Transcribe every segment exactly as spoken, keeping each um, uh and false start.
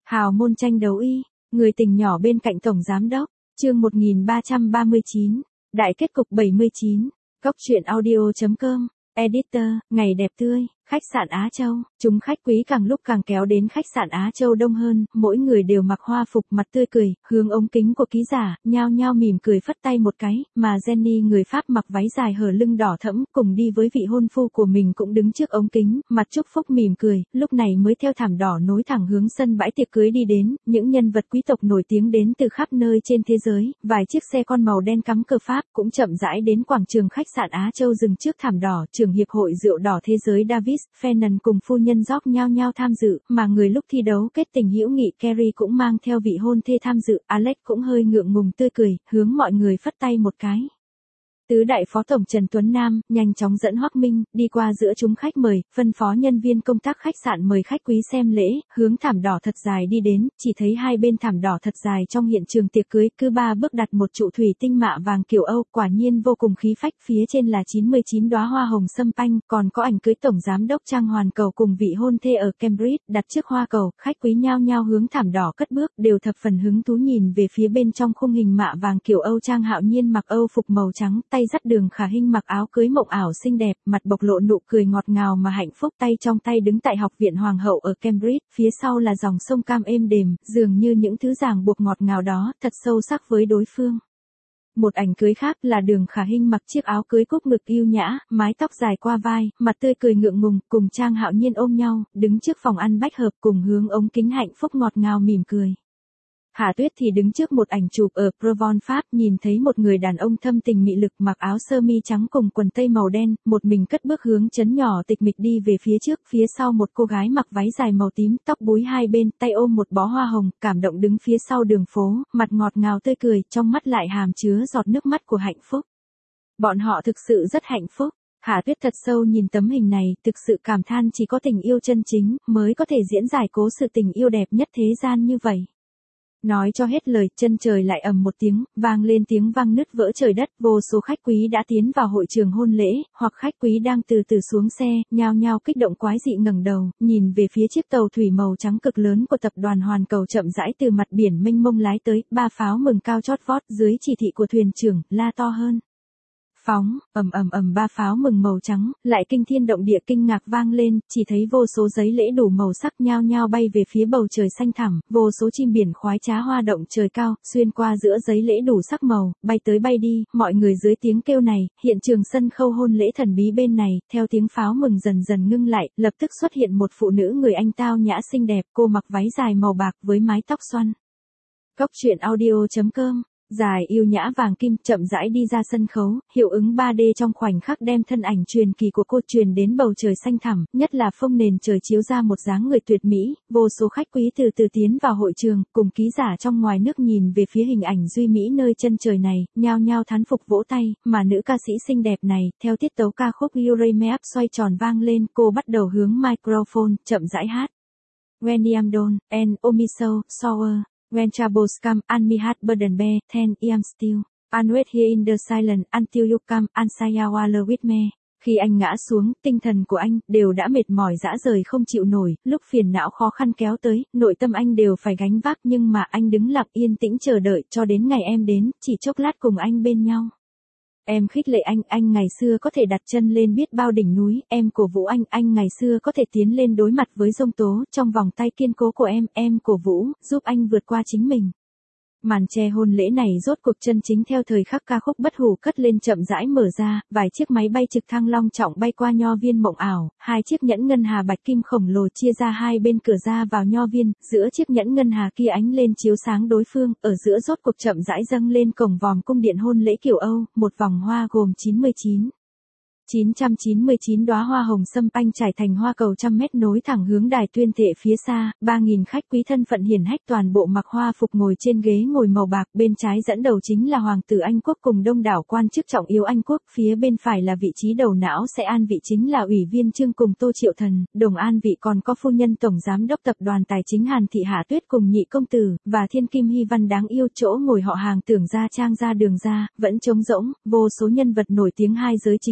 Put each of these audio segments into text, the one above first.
Hào môn tranh đấu y, người tình nhỏ bên cạnh tổng giám đốc, chương một nghìn ba trăm ba mươi chín, đại kết cục bảy mươi chín, Cốc truyện audio chấm com, editor, ngày đẹp tươi, khách sạn Á Châu, chúng khách quý càng lúc càng kéo đến khách sạn Á Châu đông hơn, mỗi người đều mặc hoa phục mặt tươi cười, hướng ống kính của ký giả, nhao nhao mỉm cười phất tay một cái, mà Jenny người Pháp mặc váy dài hở lưng đỏ thẫm, cùng đi với vị hôn phu của mình cũng đứng trước ống kính, mặt chúc phúc mỉm cười, lúc này mới theo thảm đỏ nối thẳng hướng sân bãi tiệc cưới đi đến, những nhân vật quý tộc nổi tiếng đến từ khắp nơi trên thế giới, vài chiếc xe con màu đen cắm cờ Pháp cũng chậm rãi đến quảng trường khách sạn Á Châu dừng trước thảm đỏ, trưởng hiệp hội rượu đỏ thế giới David Fennan cùng phu nhân George nhao nhao tham dự, mà người lúc thi đấu kết tình hữu nghị Kerry cũng mang theo vị hôn thê tham dự, Alex cũng hơi ngượng ngùng tươi cười, hướng mọi người phất tay một cái. Tứ đại phó tổng Trần Tuấn Nam, nhanh chóng dẫn Hoắc Minh, đi qua giữa chúng khách mời, phân phó nhân viên công tác khách sạn mời khách quý xem lễ, hướng thảm đỏ thật dài đi đến, chỉ thấy hai bên thảm đỏ thật dài trong hiện trường tiệc cưới, cứ ba bước đặt một trụ thủy tinh mạ vàng kiểu Âu, quả nhiên vô cùng khí phách, phía trên là chín mươi chín đóa hoa hồng sâm panh, còn có ảnh cưới tổng giám đốc Trang Hoàn Cầu cùng vị hôn thê ở Cambridge, đặt trước hoa cầu, khách quý nhao nhao hướng thảm đỏ cất bước, đều thập phần hứng thú nhìn về phía bên trong khung hình mạ vàng kiểu Âu. Trang Hạo Nhiên mặc Âu phục màu trắng, tay dắt Đường Khả Hinh mặc áo cưới mộng ảo xinh đẹp, mặt bộc lộ nụ cười ngọt ngào mà hạnh phúc, tay trong tay đứng tại học viện Hoàng hậu ở Cambridge, phía sau là dòng sông Cam êm đềm, dường như những thứ ràng buộc ngọt ngào đó, thật sâu sắc với đối phương. Một ảnh cưới khác là Đường Khả Hinh mặc chiếc áo cưới cúc ngực yêu nhã, mái tóc dài qua vai, mặt tươi cười ngượng ngùng, cùng Trang Hạo Nhiên ôm nhau, đứng trước phòng ăn bách hợp cùng hướng ống kính hạnh phúc ngọt ngào mỉm cười. Hạ Tuyết thì đứng trước một ảnh chụp ở Provence Pháp, nhìn thấy một người đàn ông thâm tình mị lực mặc áo sơ mi trắng cùng quần tây màu đen, một mình cất bước hướng trấn nhỏ tịch mịch đi về phía trước, phía sau một cô gái mặc váy dài màu tím, tóc búi hai bên, tay ôm một bó hoa hồng, cảm động đứng phía sau đường phố, mặt ngọt ngào tươi cười, trong mắt lại hàm chứa giọt nước mắt của hạnh phúc. Bọn họ thực sự rất hạnh phúc. Hạ Tuyết thật sâu nhìn tấm hình này, thực sự cảm than chỉ có tình yêu chân chính mới có thể diễn giải cố sự tình yêu đẹp nhất thế gian như vậy. Nói cho hết lời, chân trời lại ầm một tiếng, vang lên tiếng vang nứt vỡ trời đất, vô số khách quý đã tiến vào hội trường hôn lễ, hoặc khách quý đang từ từ xuống xe, nhao nhao kích động quái dị ngẩng đầu, nhìn về phía chiếc tàu thủy màu trắng cực lớn của tập đoàn Hoàn Cầu chậm rãi từ mặt biển mênh mông lái tới, ba pháo mừng cao chót vót, dưới chỉ thị của thuyền trưởng, la to hơn. Phóng, ầm ầm ầm ba pháo mừng màu trắng, lại kinh thiên động địa kinh ngạc vang lên, chỉ thấy vô số giấy lễ đủ màu sắc nhao nhao bay về phía bầu trời xanh thẳm, vô số chim biển khoái trá hoa động trời cao, xuyên qua giữa giấy lễ đủ sắc màu, bay tới bay đi, mọi người dưới tiếng kêu này, hiện trường sân khấu hôn lễ thần bí bên này, theo tiếng pháo mừng dần dần ngưng lại, lập tức xuất hiện một phụ nữ người Anh tao nhã xinh đẹp, cô mặc váy dài màu bạc với mái tóc xoăn. Cốc truyện audio chấm com Dài yêu nhã vàng kim chậm rãi đi ra sân khấu, hiệu ứng ba D trong khoảnh khắc đem thân ảnh truyền kỳ của cô truyền đến bầu trời xanh thẳm, nhất là phông nền trời chiếu ra một dáng người tuyệt mỹ, vô số khách quý từ từ tiến vào hội trường, cùng ký giả trong ngoài nước nhìn về phía hình ảnh duy mỹ nơi chân trời này, nhao nhao thán phục vỗ tay, mà nữ ca sĩ xinh đẹp này, theo tiết tấu ca khúc You Raise Me Up xoay tròn vang lên, cô bắt đầu hướng microphone, chậm rãi hát. When I am done, and oh me so, sour. When troubles come, and me heart burden bear, then I am still. And wait here in the silence, until you come, and say you are with me. Khi anh ngã xuống, tinh thần của anh, đều đã mệt mỏi dã rời không chịu nổi, lúc phiền não khó khăn kéo tới, nội tâm anh đều phải gánh vác, nhưng mà anh đứng lặng yên tĩnh chờ đợi, cho đến ngày em đến, chỉ chốc lát cùng anh bên nhau. Em khích lệ anh, anh ngày xưa có thể đặt chân lên biết bao đỉnh núi, em cổ vũ anh, anh ngày xưa có thể tiến lên đối mặt với giông tố, trong vòng tay kiên cố của em, em cổ vũ, giúp anh vượt qua chính mình. Màn che hôn lễ này rốt cuộc chân chính theo thời khắc ca khúc bất hủ cất lên chậm rãi mở ra, vài chiếc máy bay trực thăng long trọng bay qua nho viên mộng ảo, hai chiếc nhẫn ngân hà bạch kim khổng lồ chia ra hai bên cửa ra vào nho viên, giữa chiếc nhẫn ngân hà kia ánh lên chiếu sáng đối phương, ở giữa rốt cuộc chậm rãi dâng lên cổng vòm cung điện hôn lễ kiểu Âu, một vòng hoa gồm chín mươi chín. chín trăm chín mươi chín đóa hoa hồng sâm panh trải thành hoa cầu trăm mét nối thẳng hướng đài tuyên thệ phía xa, ba nghìn khách quý thân phận hiển hách toàn bộ mặc hoa phục ngồi trên ghế ngồi màu bạc, bên trái dẫn đầu chính là hoàng tử Anh quốc cùng đông đảo quan chức trọng yếu Anh quốc, phía bên phải là vị trí đầu não sẽ an vị chính là ủy viên Trương cùng Tô Triệu Thần, đồng an vị còn có phu nhân tổng giám đốc tập đoàn tài chính Hàn Thị Hạ Tuyết cùng nhị công tử, và thiên kim Hy Văn đáng yêu, chỗ ngồi họ hàng Tưởng gia Trang gia Đường gia, vẫn trống rỗng, vô số nhân vật nổi tiếng hai giới chính thương trong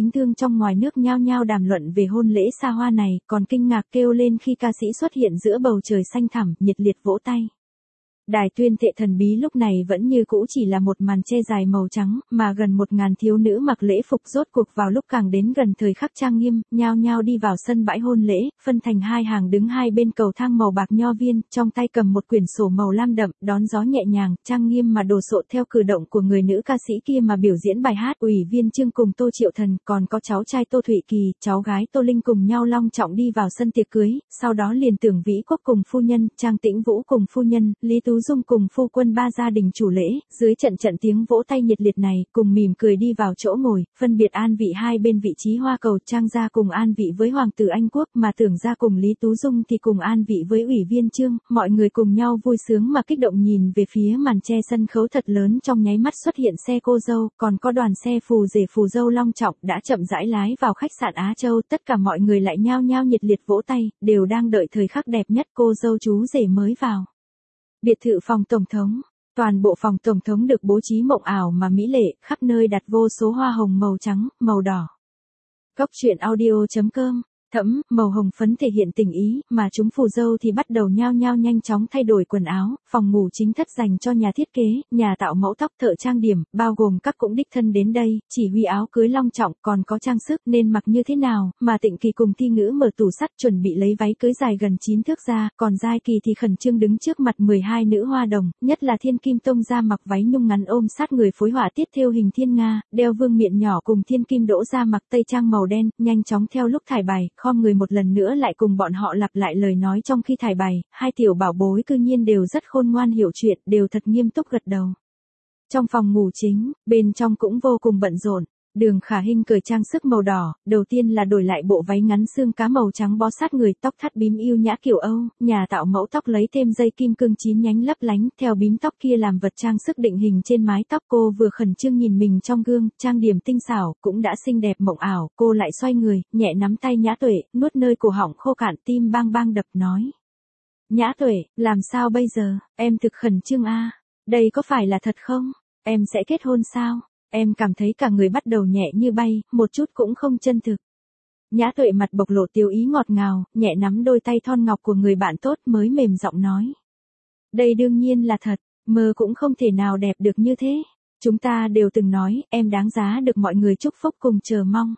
trong ngoài nước nhao nhao đàm luận về hôn lễ xa hoa này, còn kinh ngạc kêu lên khi ca sĩ xuất hiện giữa bầu trời xanh thẳm, nhiệt liệt vỗ tay. Đài tuyên thệ thần bí lúc này vẫn như cũ chỉ là một màn che dài màu trắng, mà gần một ngàn thiếu nữ mặc lễ phục rốt cuộc vào lúc càng đến gần thời khắc trang nghiêm, nhao nhao đi vào sân bãi hôn lễ, phân thành hai hàng đứng hai bên cầu thang màu bạc nho viên, trong tay cầm một quyển sổ màu lam đậm, đón gió nhẹ nhàng, trang nghiêm mà đồ sộ theo cử động của người nữ ca sĩ kia mà biểu diễn bài hát. Ủy viên Chương cùng Tô Triệu Thần, còn có cháu trai Tô Thụy Kỳ, cháu gái Tô Linh cùng nhau long trọng đi vào sân tiệc cưới, sau đó liền Tưởng Vĩ Quốc cùng phu nhân, Trang Tĩnh Vũ cùng phu nhân, Lý Tú Dung cùng phu quân ba gia đình chủ lễ, dưới trận trận tiếng vỗ tay nhiệt liệt này, cùng mỉm cười đi vào chỗ ngồi, phân biệt an vị hai bên vị trí hoa cầu. Trang gia cùng an vị với hoàng tử Anh Quốc, mà Tưởng gia cùng Lý Tú Dung thì cùng an vị với ủy viên Chương. Mọi người cùng nhau vui sướng mà kích động nhìn về phía màn che sân khấu thật lớn, trong nháy mắt xuất hiện xe cô dâu, còn có đoàn xe phù rể phù dâu long trọng đã chậm rãi lái vào khách sạn Á Châu. Tất cả mọi người lại nhao nhao nhiệt liệt vỗ tay, đều đang đợi thời khắc đẹp nhất cô dâu chú rể mới vào. Biệt thự phòng tổng thống, toàn bộ phòng tổng thống được bố trí mộng ảo mà mỹ lệ, khắp nơi đặt vô số hoa hồng màu trắng, màu đỏ. Cốc truyện audio chấm com, thẫm, màu hồng phấn thể hiện tình ý, mà chúng phù dâu thì bắt đầu nhao nhao nhanh chóng thay đổi quần áo. Phòng ngủ chính thất dành cho nhà thiết kế, nhà tạo mẫu tóc, thợ trang điểm, bao gồm các cũng đích thân đến đây, chỉ huy áo cưới long trọng, còn có trang sức nên mặc như thế nào, mà Tịnh Kỳ cùng Thi Ngữ mở tủ sắt chuẩn bị lấy váy cưới dài gần chín thước ra, còn Giai Kỳ thì khẩn trương đứng trước mặt mười hai nữ hoa đồng, nhất là Thiên Kim Tông Gia mặc váy nhung ngắn ôm sát người phối họa tiết thêu hình thiên nga, đeo vương miện nhỏ cùng Thiên Kim Đỗ Gia mặc tây trang màu đen, nhanh chóng theo lúc thải bài, khom người một lần nữa lại cùng bọn họ lặp lại lời nói trong khi thải bài. Hai tiểu bảo bối cư nhiên đều rất khôn ngoan hiểu chuyện, đều thật nghiêm túc gật đầu. Trong phòng ngủ chính, bên trong cũng vô cùng bận rộn. Đường Khả Hinh cởi trang sức màu đỏ, đầu tiên là đổi lại bộ váy ngắn xương cá màu trắng bó sát người, tóc thắt bím yêu nhã kiểu Âu, nhà tạo mẫu tóc lấy thêm dây kim cương chín nhánh lấp lánh, theo bím tóc kia làm vật trang sức định hình trên mái tóc. Cô vừa khẩn trương nhìn mình trong gương, trang điểm tinh xảo, cũng đã xinh đẹp mộng ảo. Cô lại xoay người, nhẹ nắm tay Nhã Tuệ, nuốt nơi cổ họng khô cạn, tim bang bang đập nói: Nhã Tuệ, làm sao bây giờ, em thực khẩn trương a. Đây có phải là thật không? Em sẽ kết hôn sao? Em cảm thấy cả người bắt đầu nhẹ như bay, một chút cũng không chân thực. Nhã Tuệ mặt bộc lộ tiêu ý ngọt ngào, nhẹ nắm đôi tay thon ngọc của người bạn tốt mới mềm giọng nói: Đây đương nhiên là thật, mơ cũng không thể nào đẹp được như thế. Chúng ta đều từng nói, em đáng giá được mọi người chúc phúc cùng chờ mong.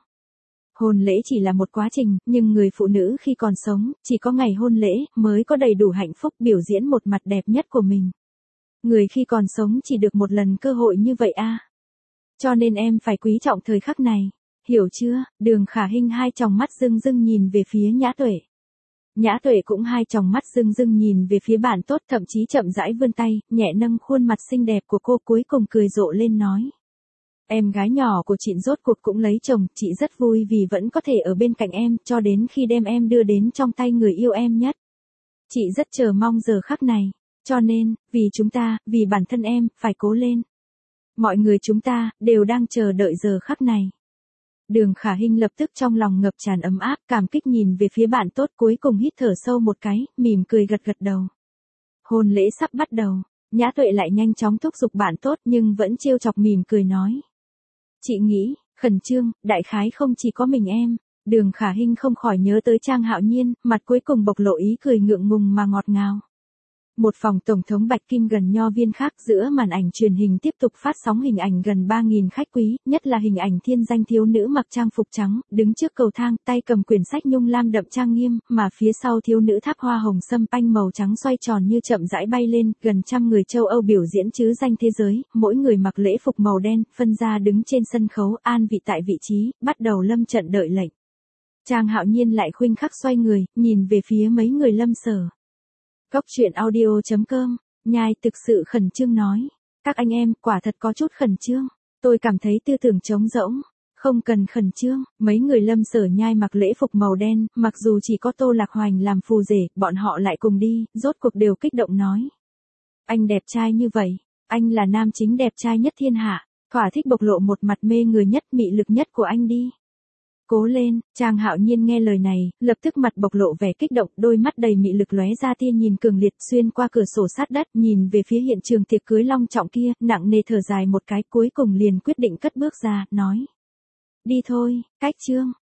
Hôn lễ chỉ là một quá trình, nhưng người phụ nữ khi còn sống, chỉ có ngày hôn lễ mới có đầy đủ hạnh phúc biểu diễn một mặt đẹp nhất của mình. Người khi còn sống chỉ được một lần cơ hội như vậy a. Cho nên em phải quý trọng thời khắc này, hiểu chưa? Đường Khả Hinh hai tròng mắt rưng rưng nhìn về phía Nhã Tuệ. Nhã Tuệ cũng hai tròng mắt rưng rưng nhìn về phía bạn tốt, thậm chí chậm rãi vươn tay, nhẹ nâng khuôn mặt xinh đẹp của cô, cuối cùng cười rộ lên nói: Em gái nhỏ của chị rốt cuộc cũng lấy chồng, chị rất vui vì vẫn có thể ở bên cạnh em, cho đến khi đem em đưa đến trong tay người yêu em nhất. Chị rất chờ mong giờ khắc này, cho nên, vì chúng ta, vì bản thân em, phải cố lên. Mọi người chúng ta, đều đang chờ đợi giờ khắc này. Đường Khả Hinh lập tức trong lòng ngập tràn ấm áp, cảm kích nhìn về phía bạn tốt, cuối cùng hít thở sâu một cái, mỉm cười gật gật đầu. Hôn lễ sắp bắt đầu, Nhã Tuệ lại nhanh chóng thúc giục bạn tốt nhưng vẫn trêu chọc mỉm cười nói: Chị nghĩ, khẩn trương, đại khái không chỉ có mình em. Đường Khả Hinh không khỏi nhớ tới Trang Hạo Nhiên, mặt cuối cùng bộc lộ ý cười ngượng ngùng mà ngọt ngào. Một phòng tổng thống bạch kim gần nho viên khác, giữa màn ảnh truyền hình tiếp tục phát sóng hình ảnh gần ba nghìn khách quý, nhất là hình ảnh thiên danh thiếu nữ mặc trang phục trắng, đứng trước cầu thang, tay cầm quyển sách nhung lam đậm trang nghiêm, mà phía sau thiếu nữ tháp hoa hồng sâm panh màu trắng xoay tròn như chậm rãi bay lên, gần trăm người châu Âu biểu diễn chứ danh thế giới, mỗi người mặc lễ phục màu đen, phân ra đứng trên sân khấu, an vị tại vị trí, bắt đầu lâm trận đợi lệnh. Trang Hạo Nhiên lại khuynh khắc xoay người, nhìn về phía mấy người lâm sở. Cốc truyện audio chấm com, nhai thực sự khẩn trương nói: Các anh em, quả thật có chút khẩn trương. Tôi cảm thấy tư tưởng trống rỗng. Không cần khẩn trương. Mấy người lâm sở nhai mặc lễ phục màu đen, mặc dù chỉ có Tô Lạc Hoành làm phù rể, bọn họ lại cùng đi, rốt cuộc đều kích động nói: Anh đẹp trai như vậy, anh là nam chính đẹp trai nhất thiên hạ, thỏa thích bộc lộ một mặt mê người nhất, mị lực nhất của anh đi. Cố lên. Trang Hạo Nhiên nghe lời này, lập tức mặt bộc lộ vẻ kích động, đôi mắt đầy mị lực lóe ra tia nhìn cường liệt, xuyên qua cửa sổ sát đất, nhìn về phía hiện trường tiệc cưới long trọng kia, nặng nề thở dài một cái, cuối cùng liền quyết định cất bước ra, nói: Đi thôi, cách chương.